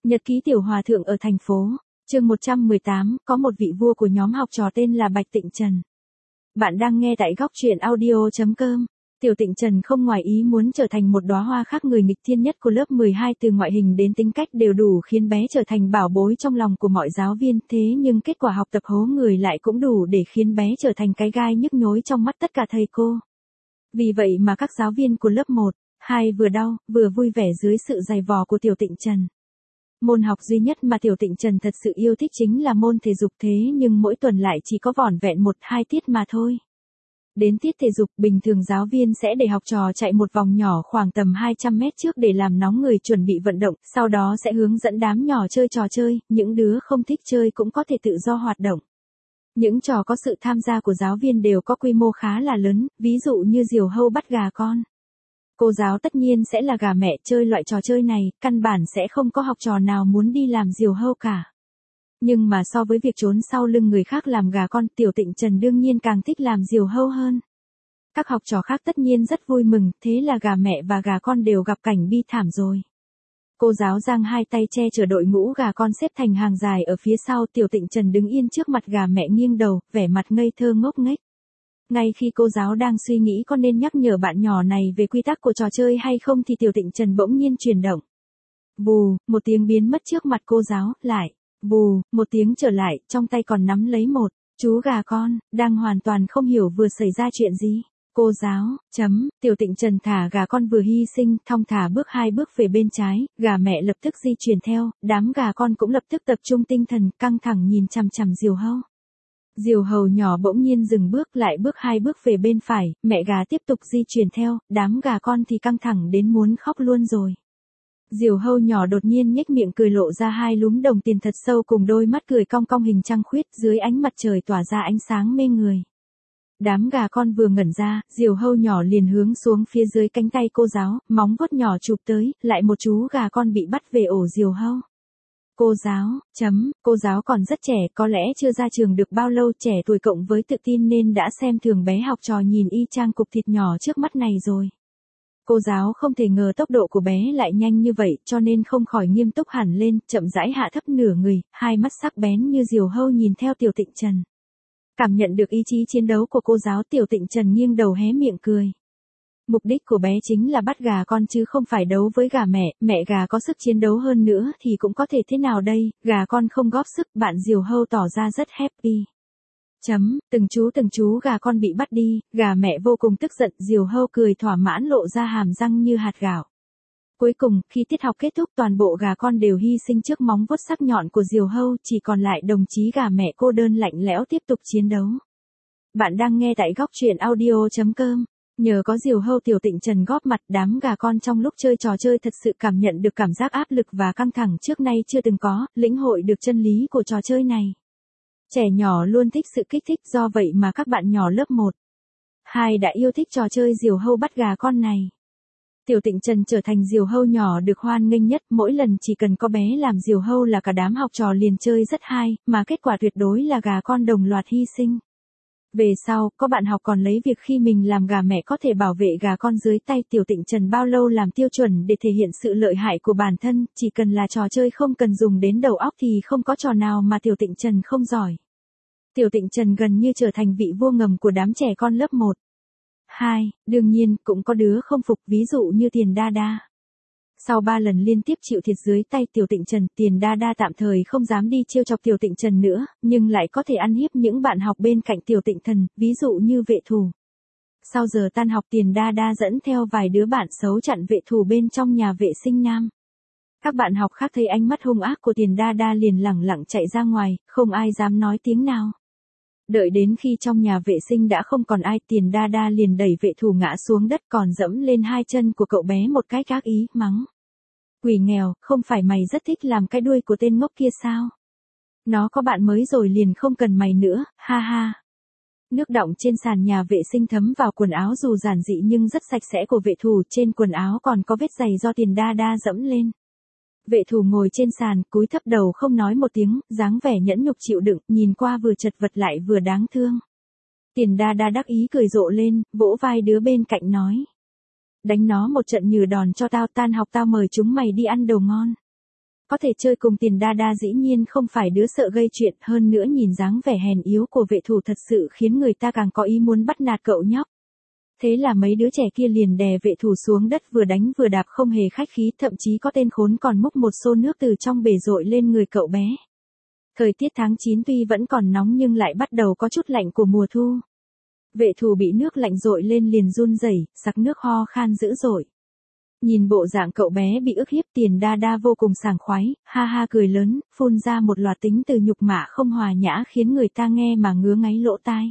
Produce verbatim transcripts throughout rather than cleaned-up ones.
Nhật ký tiểu hòa thượng ở thành phố. Chương một trăm mười tám, có một vị vua của nhóm học trò tên là Bạch Tịnh Trần. Bạn đang nghe tại góc truyện audio chấm com. Tiểu Tịnh Trần không ngoài ý muốn trở thành một đóa hoa khác người nghịch thiên nhất của lớp mười hai, từ ngoại hình đến tính cách đều đủ khiến bé trở thành bảo bối trong lòng của mọi giáo viên, thế nhưng kết quả học tập hố người lại cũng đủ để khiến bé trở thành cái gai nhức nhối trong mắt tất cả thầy cô. Vì vậy mà các giáo viên của lớp một, hai vừa đau, vừa vui vẻ dưới sự giày vò của Tiểu Tịnh Trần. Môn học duy nhất mà Tiểu Tịnh Trần thật sự yêu thích chính là môn thể dục, thế nhưng mỗi tuần lại chỉ có vỏn vẹn một hai tiết mà thôi. Đến tiết thể dục, bình thường giáo viên sẽ để học trò chạy một vòng nhỏ khoảng tầm hai trăm mét trước để làm nóng người chuẩn bị vận động, sau đó sẽ hướng dẫn đám nhỏ chơi trò chơi, những đứa không thích chơi cũng có thể tự do hoạt động. Những trò có sự tham gia của giáo viên đều có quy mô khá là lớn, ví dụ như diều hâu bắt gà con. Cô giáo tất nhiên sẽ là gà mẹ, chơi loại trò chơi này, căn bản sẽ không có học trò nào muốn đi làm diều hâu cả. Nhưng mà so với việc trốn sau lưng người khác làm gà con, Tiểu Tịnh Trần đương nhiên càng thích làm diều hâu hơn. Các học trò khác tất nhiên rất vui mừng, thế là gà mẹ và gà con đều gặp cảnh bi thảm rồi. Cô giáo giang hai tay che chở đội ngũ gà con xếp thành hàng dài ở phía sau, Tiểu Tịnh Trần đứng yên trước mặt gà mẹ nghiêng đầu, vẻ mặt ngây thơ ngốc nghếch. Ngay khi cô giáo đang suy nghĩ có nên nhắc nhở bạn nhỏ này về quy tắc của trò chơi hay không thì Tiểu Tịnh Trần bỗng nhiên chuyển động. Vù, một tiếng biến mất trước mặt cô giáo, lại, vù, một tiếng trở lại, trong tay còn nắm lấy một chú gà con, đang hoàn toàn không hiểu vừa xảy ra chuyện gì. Cô giáo, chấm, Tiểu Tịnh Trần thả gà con vừa hy sinh, thong thả bước hai bước về bên trái, gà mẹ lập tức di chuyển theo, đám gà con cũng lập tức tập trung tinh thần, căng thẳng nhìn chằm chằm diều hâu. Diều hầu nhỏ bỗng nhiên dừng bước, lại bước hai bước về bên phải, mẹ gà tiếp tục di chuyển theo, đám gà con thì căng thẳng đến muốn khóc luôn rồi. Diều hâu nhỏ đột nhiên nhếch miệng cười, lộ ra hai lúm đồng tiền thật sâu cùng đôi mắt cười cong cong hình trăng khuyết, dưới ánh mặt trời tỏa ra ánh sáng mê người. Đám gà con vừa ngẩn ra, diều hâu nhỏ liền hướng xuống phía dưới cánh tay cô giáo, móng vuốt nhỏ chụp tới, lại một chú gà con bị bắt về ổ diều hâu. Cô giáo, chấm, cô giáo còn rất trẻ, có lẽ chưa ra trường được bao lâu, trẻ tuổi cộng với tự tin nên đã xem thường bé học trò nhìn y chang cục thịt nhỏ trước mắt này rồi. Cô giáo không thể ngờ tốc độ của bé lại nhanh như vậy, cho nên không khỏi nghiêm túc hẳn lên, chậm rãi hạ thấp nửa người, hai mắt sắc bén như diều hâu nhìn theo Tiểu Tịnh Trần. Cảm nhận được ý chí chiến đấu của cô giáo, Tiểu Tịnh Trần nghiêng đầu hé miệng cười. Mục đích của bé chính là bắt gà con chứ không phải đấu với gà mẹ, mẹ gà có sức chiến đấu hơn nữa thì cũng có thể thế nào đây, gà con không góp sức, bạn diều hâu tỏ ra rất happy. Chấm, từng chú từng chú gà con bị bắt đi, gà mẹ vô cùng tức giận, diều hâu cười thỏa mãn lộ ra hàm răng như hạt gạo. Cuối cùng, khi tiết học kết thúc, toàn bộ gà con đều hy sinh trước móng vuốt sắc nhọn của diều hâu, chỉ còn lại đồng chí gà mẹ cô đơn lạnh lẽo tiếp tục chiến đấu. Bạn đang nghe tại góc truyện audio chấm com. Nhờ có diều hâu, Tiểu Tịnh Trần góp mặt, đám gà con trong lúc chơi trò chơi thật sự cảm nhận được cảm giác áp lực và căng thẳng trước nay chưa từng có, lĩnh hội được chân lý của trò chơi này. Trẻ nhỏ luôn thích sự kích thích, do vậy mà các bạn nhỏ lớp một, hai đã yêu thích trò chơi diều hâu bắt gà con này. Tiểu Tịnh Trần trở thành diều hâu nhỏ được hoan nghênh nhất, mỗi lần chỉ cần có bé làm diều hâu là cả đám học trò liền chơi rất hay, mà kết quả tuyệt đối là gà con đồng loạt hy sinh. Về sau, có bạn học còn lấy việc khi mình làm gà mẹ có thể bảo vệ gà con dưới tay Tiểu Tịnh Trần bao lâu làm tiêu chuẩn để thể hiện sự lợi hại của bản thân, chỉ cần là trò chơi không cần dùng đến đầu óc thì không có trò nào mà Tiểu Tịnh Trần không giỏi. Tiểu Tịnh Trần gần như trở thành vị vua ngầm của đám trẻ con lớp một, hai, đương nhiên cũng có đứa không phục, ví dụ như Tiền Đa Đa. Sau ba lần liên tiếp chịu thiệt dưới tay Tiểu Tịnh Trần, Tiền Đa Đa tạm thời không dám đi trêu chọc Tiểu Tịnh Trần nữa, nhưng lại có thể ăn hiếp những bạn học bên cạnh Tiểu Tịnh Thần, ví dụ như vệ thủ. Sau giờ tan học, Tiền Đa Đa dẫn theo vài đứa bạn xấu chặn vệ thủ bên trong nhà vệ sinh nam. Các bạn học khác thấy ánh mắt hung ác của Tiền Đa Đa liền lẳng lặng chạy ra ngoài, không ai dám nói tiếng nào. Đợi đến khi trong nhà vệ sinh đã không còn ai, Tiền Đa Đa liền đẩy vệ thủ ngã xuống đất, còn dẫm lên hai chân của cậu bé một cái ác ý, mắng. Quỷ nghèo, không phải mày rất thích làm cái đuôi của tên ngốc kia sao? Nó có bạn mới rồi liền không cần mày nữa, ha ha. Nước đọng trên sàn nhà vệ sinh thấm vào quần áo dù giản dị nhưng rất sạch sẽ của vệ thủ, trên quần áo còn có vết giày do Tiền Đa Đa dẫm lên. Vệ thủ ngồi trên sàn, cúi thấp đầu không nói một tiếng, dáng vẻ nhẫn nhục chịu đựng, nhìn qua vừa chật vật lại vừa đáng thương. Tiền Đa Đa đắc ý cười rộ lên, vỗ vai đứa bên cạnh nói. Đánh nó một trận nhừ đòn cho tao, tan học tao mời chúng mày đi ăn đồ ngon. Có thể chơi cùng Tiền Đa Đa dĩ nhiên không phải đứa sợ gây chuyện, hơn nữa nhìn dáng vẻ hèn yếu của vệ thủ thật sự khiến người ta càng có ý muốn bắt nạt cậu nhóc. Thế là mấy đứa trẻ kia liền đè vệ thủ xuống đất vừa đánh vừa đạp không hề khách khí, thậm chí có tên khốn còn múc một xô nước từ trong bể dội lên người cậu bé. Thời tiết tháng chín tuy vẫn còn nóng nhưng lại bắt đầu có chút lạnh của mùa thu. Vệ thủ bị nước lạnh dội lên liền run rẩy, sặc nước ho khan dữ dội. Nhìn bộ dạng cậu bé bị ức hiếp, Tiền Đa Đa vô cùng sảng khoái, ha ha cười lớn, phun ra một loạt tính từ nhục mạ không hòa nhã khiến người ta nghe mà ngứa ngáy lỗ tai.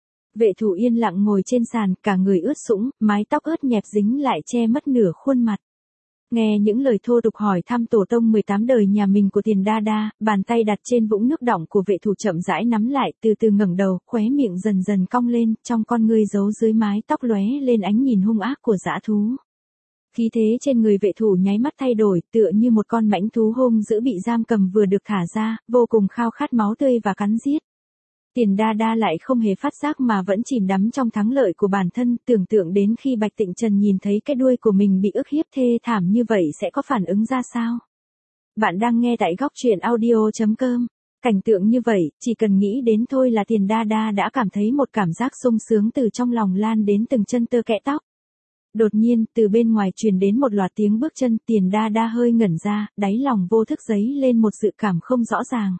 Vệ thủ yên lặng ngồi trên sàn, cả người ướt sũng, mái tóc ướt nhẹp dính lại che mất nửa khuôn mặt. Nghe những lời thô tục hỏi thăm tổ tông mười tám đời nhà mình của Tiền Đa Đa, bàn tay đặt trên vũng nước đọng của vệ thủ chậm rãi nắm lại, từ từ ngẩng đầu, khóe miệng dần dần cong lên, trong con ngươi giấu dưới mái tóc lóe lên ánh nhìn hung ác của dã thú. Khí thế trên người vệ thủ nháy mắt thay đổi, tựa như một con mãnh thú hung dữ bị giam cầm vừa được thả ra, vô cùng khao khát máu tươi và cắn giết. Tiền Đa Đa lại không hề phát giác mà vẫn chìm đắm trong thắng lợi của bản thân, tưởng tượng đến khi Bạch Tịnh Trần nhìn thấy cái đuôi của mình bị ức hiếp thê thảm như vậy sẽ có phản ứng ra sao. Bạn đang nghe tại góc truyện audio chấm com. Cảnh tượng như vậy, chỉ cần nghĩ đến thôi là Tiền Đa Đa đã cảm thấy một cảm giác sung sướng từ trong lòng lan đến từng chân tơ kẽ tóc. Đột nhiên, từ bên ngoài truyền đến một loạt tiếng bước chân, Tiền Đa Đa hơi ngẩn ra, đáy lòng vô thức dấy lên một dự cảm không rõ ràng.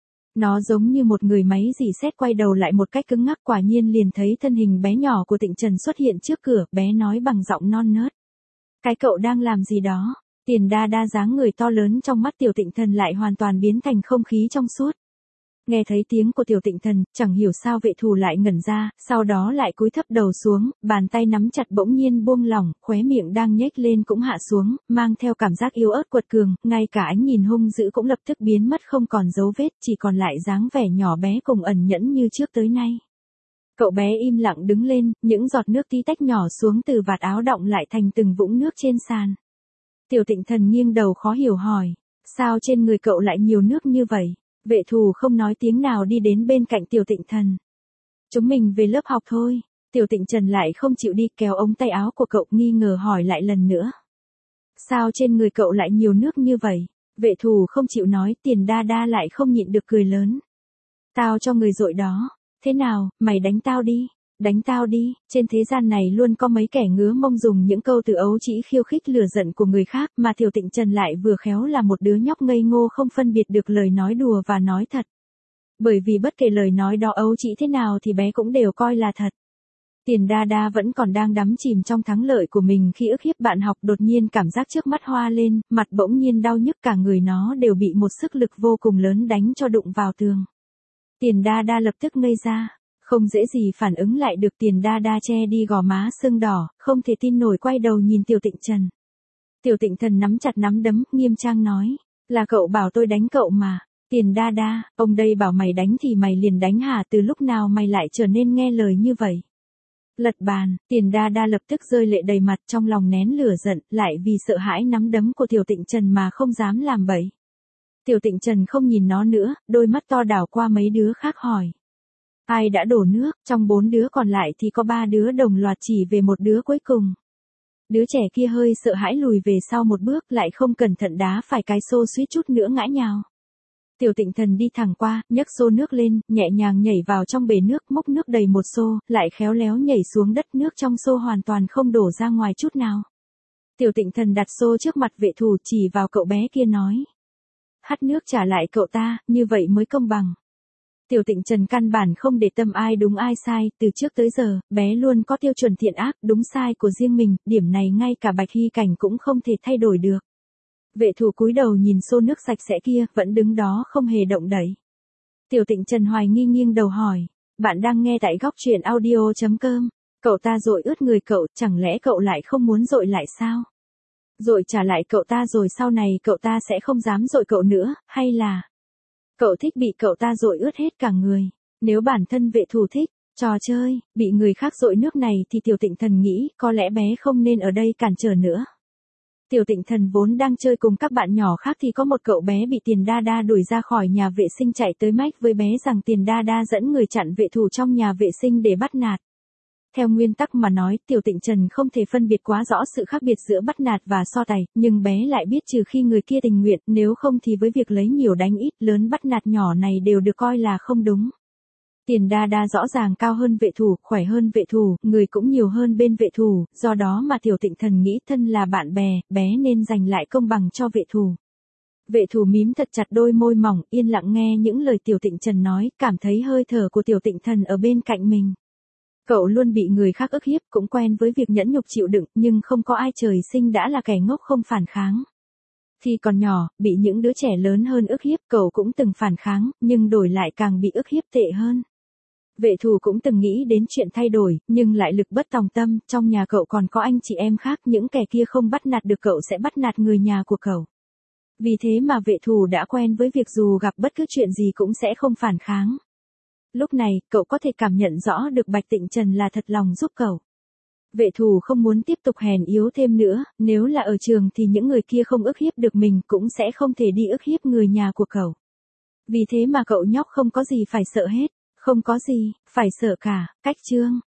Nó giống như một người máy rỉ sét quay đầu lại một cách cứng ngắc, quả nhiên liền thấy thân hình bé nhỏ của Tịnh Trần xuất hiện trước cửa, bé nói bằng giọng non nớt. Cái cậu đang làm gì đó? Tiền Đa Đa dáng người to lớn trong mắt Tiểu Tịnh Thần lại hoàn toàn biến thành không khí trong suốt. Nghe thấy tiếng của Tiểu Tịnh Thần, chẳng hiểu sao vệ thủ lại ngẩn ra, sau đó lại cúi thấp đầu xuống, bàn tay nắm chặt bỗng nhiên buông lỏng, khóe miệng đang nhếch lên cũng hạ xuống, mang theo cảm giác yếu ớt quật cường, ngay cả ánh nhìn hung dữ cũng lập tức biến mất không còn dấu vết, chỉ còn lại dáng vẻ nhỏ bé cùng ẩn nhẫn như trước tới nay. Cậu bé im lặng đứng lên, những giọt nước tí tách nhỏ xuống từ vạt áo đọng lại thành từng vũng nước trên sàn. Tiểu Tịnh Thần nghiêng đầu khó hiểu hỏi, sao trên người cậu lại nhiều nước như vậy? Vệ thủ không nói tiếng nào đi đến bên cạnh Tiểu Tịnh Thần. Chúng mình về lớp học thôi. Tiểu Tịnh Trần lại không chịu đi, kéo ống tay áo của cậu nghi ngờ hỏi lại lần nữa. Sao trên người cậu lại nhiều nước như vậy? Vệ thủ không chịu nói, Tiền Đa Đa lại không nhịn được cười lớn. Tao cho người dội đó. Thế nào, mày đánh tao đi. Đánh tao đi, trên thế gian này luôn có mấy kẻ ngứa mông dùng những câu từ ấu trĩ khiêu khích lừa giận của người khác, mà Tiểu Tịnh Trần lại vừa khéo là một đứa nhóc ngây ngô không phân biệt được lời nói đùa và nói thật. Bởi vì bất kể lời nói đó ấu trĩ thế nào thì bé cũng đều coi là thật. Tiền Đa Đa vẫn còn đang đắm chìm trong thắng lợi của mình khi ức hiếp bạn học, đột nhiên cảm giác trước mắt hoa lên, mặt bỗng nhiên đau nhức, cả người nó đều bị một sức lực vô cùng lớn đánh cho đụng vào tường. Tiền Đa Đa lập tức ngây ra. Không dễ gì phản ứng lại được, Tiền Đa Đa che đi gò má sưng đỏ, không thể tin nổi quay đầu nhìn Tiểu Tịnh Trần. Tiểu Tịnh Thần nắm chặt nắm đấm, nghiêm trang nói, là cậu bảo tôi đánh cậu mà. Tiền Đa Đa, ông đây bảo mày đánh thì mày liền đánh hả, từ lúc nào mày lại trở nên nghe lời như vậy? Lật bàn, Tiền Đa Đa lập tức rơi lệ đầy mặt, trong lòng nén lửa giận, lại vì sợ hãi nắm đấm của Tiểu Tịnh Trần mà không dám làm bậy. Tiểu Tịnh Trần không nhìn nó nữa, đôi mắt to đảo qua mấy đứa khác hỏi. Ai đã đổ nước, trong bốn đứa còn lại thì có ba đứa đồng loạt chỉ về một đứa cuối cùng. Đứa trẻ kia hơi sợ hãi lùi về sau một bước, lại không cẩn thận đá phải cái xô suýt chút nữa ngã nhào. Tiểu Tịnh Thần đi thẳng qua, nhấc xô nước lên, nhẹ nhàng nhảy vào trong bể nước, múc nước đầy một xô, lại khéo léo nhảy xuống đất, nước trong xô hoàn toàn không đổ ra ngoài chút nào. Tiểu Tịnh Thần đặt xô trước mặt vệ thủ, chỉ vào cậu bé kia nói. Hắt nước trả lại cậu ta, như vậy mới công bằng. Tiểu Tịnh Trần căn bản không để tâm ai đúng ai sai, từ trước tới giờ, bé luôn có tiêu chuẩn thiện ác, đúng sai của riêng mình, điểm này ngay cả Bạch Hy Cảnh cũng không thể thay đổi được. Vệ thủ cúi đầu nhìn xô nước sạch sẽ kia, vẫn đứng đó không hề động đậy. Tiểu Tịnh Trần hoài nghi nghiêng đầu hỏi, bạn đang nghe tại góc truyện audio chấm com, cậu ta dội ướt người cậu, chẳng lẽ cậu lại không muốn dội lại sao? Dội trả lại cậu ta rồi sau này cậu ta sẽ không dám dội cậu nữa, hay là... Cậu thích bị cậu ta dội ướt hết cả người. Nếu bản thân vệ thủ thích trò chơi bị người khác dội nước này thì Tiểu Tịnh Thần nghĩ có lẽ bé không nên ở đây cản trở nữa. Tiểu Tịnh Thần vốn đang chơi cùng các bạn nhỏ khác thì có một cậu bé bị Tiền Đa Đa đuổi ra khỏi nhà vệ sinh, chạy tới mách với bé rằng Tiền Đa Đa dẫn người chặn vệ thủ trong nhà vệ sinh để bắt nạt. Theo nguyên tắc mà nói, Tiểu Tịnh Trần không thể phân biệt quá rõ sự khác biệt giữa bắt nạt và so tài, nhưng bé lại biết trừ khi người kia tình nguyện, nếu không thì với việc lấy nhiều đánh ít, lớn bắt nạt nhỏ này đều được coi là không đúng. Tiền đa đa rõ ràng cao hơn vệ thủ, khỏe hơn vệ thủ, người cũng nhiều hơn bên vệ thủ, do đó mà Tiểu Tịnh Thần nghĩ thân là bạn bè, bé nên giành lại công bằng cho vệ thủ. Vệ thủ mím thật chặt đôi môi mỏng, yên lặng nghe những lời Tiểu Tịnh Trần nói, cảm thấy hơi thở của Tiểu Tịnh Thần ở bên cạnh mình. Cậu luôn bị người khác ức hiếp, cũng quen với việc nhẫn nhục chịu đựng, nhưng không có ai trời sinh đã là kẻ ngốc không phản kháng. Khi còn nhỏ, bị những đứa trẻ lớn hơn ức hiếp, cậu cũng từng phản kháng, nhưng đổi lại càng bị ức hiếp tệ hơn. Vệ thủ cũng từng nghĩ đến chuyện thay đổi, nhưng lại lực bất tòng tâm, trong nhà cậu còn có anh chị em khác, những kẻ kia không bắt nạt được cậu sẽ bắt nạt người nhà của cậu. Vì thế mà vệ thủ đã quen với việc dù gặp bất cứ chuyện gì cũng sẽ không phản kháng. Lúc này, cậu có thể cảm nhận rõ được Bạch Tịnh Trần là thật lòng giúp cậu. Vệ thủ không muốn tiếp tục hèn yếu thêm nữa, nếu là ở trường thì những người kia không ức hiếp được mình cũng sẽ không thể đi ức hiếp người nhà của cậu. Vì thế mà cậu nhóc không có gì phải sợ hết, không có gì phải sợ cả. Cách chương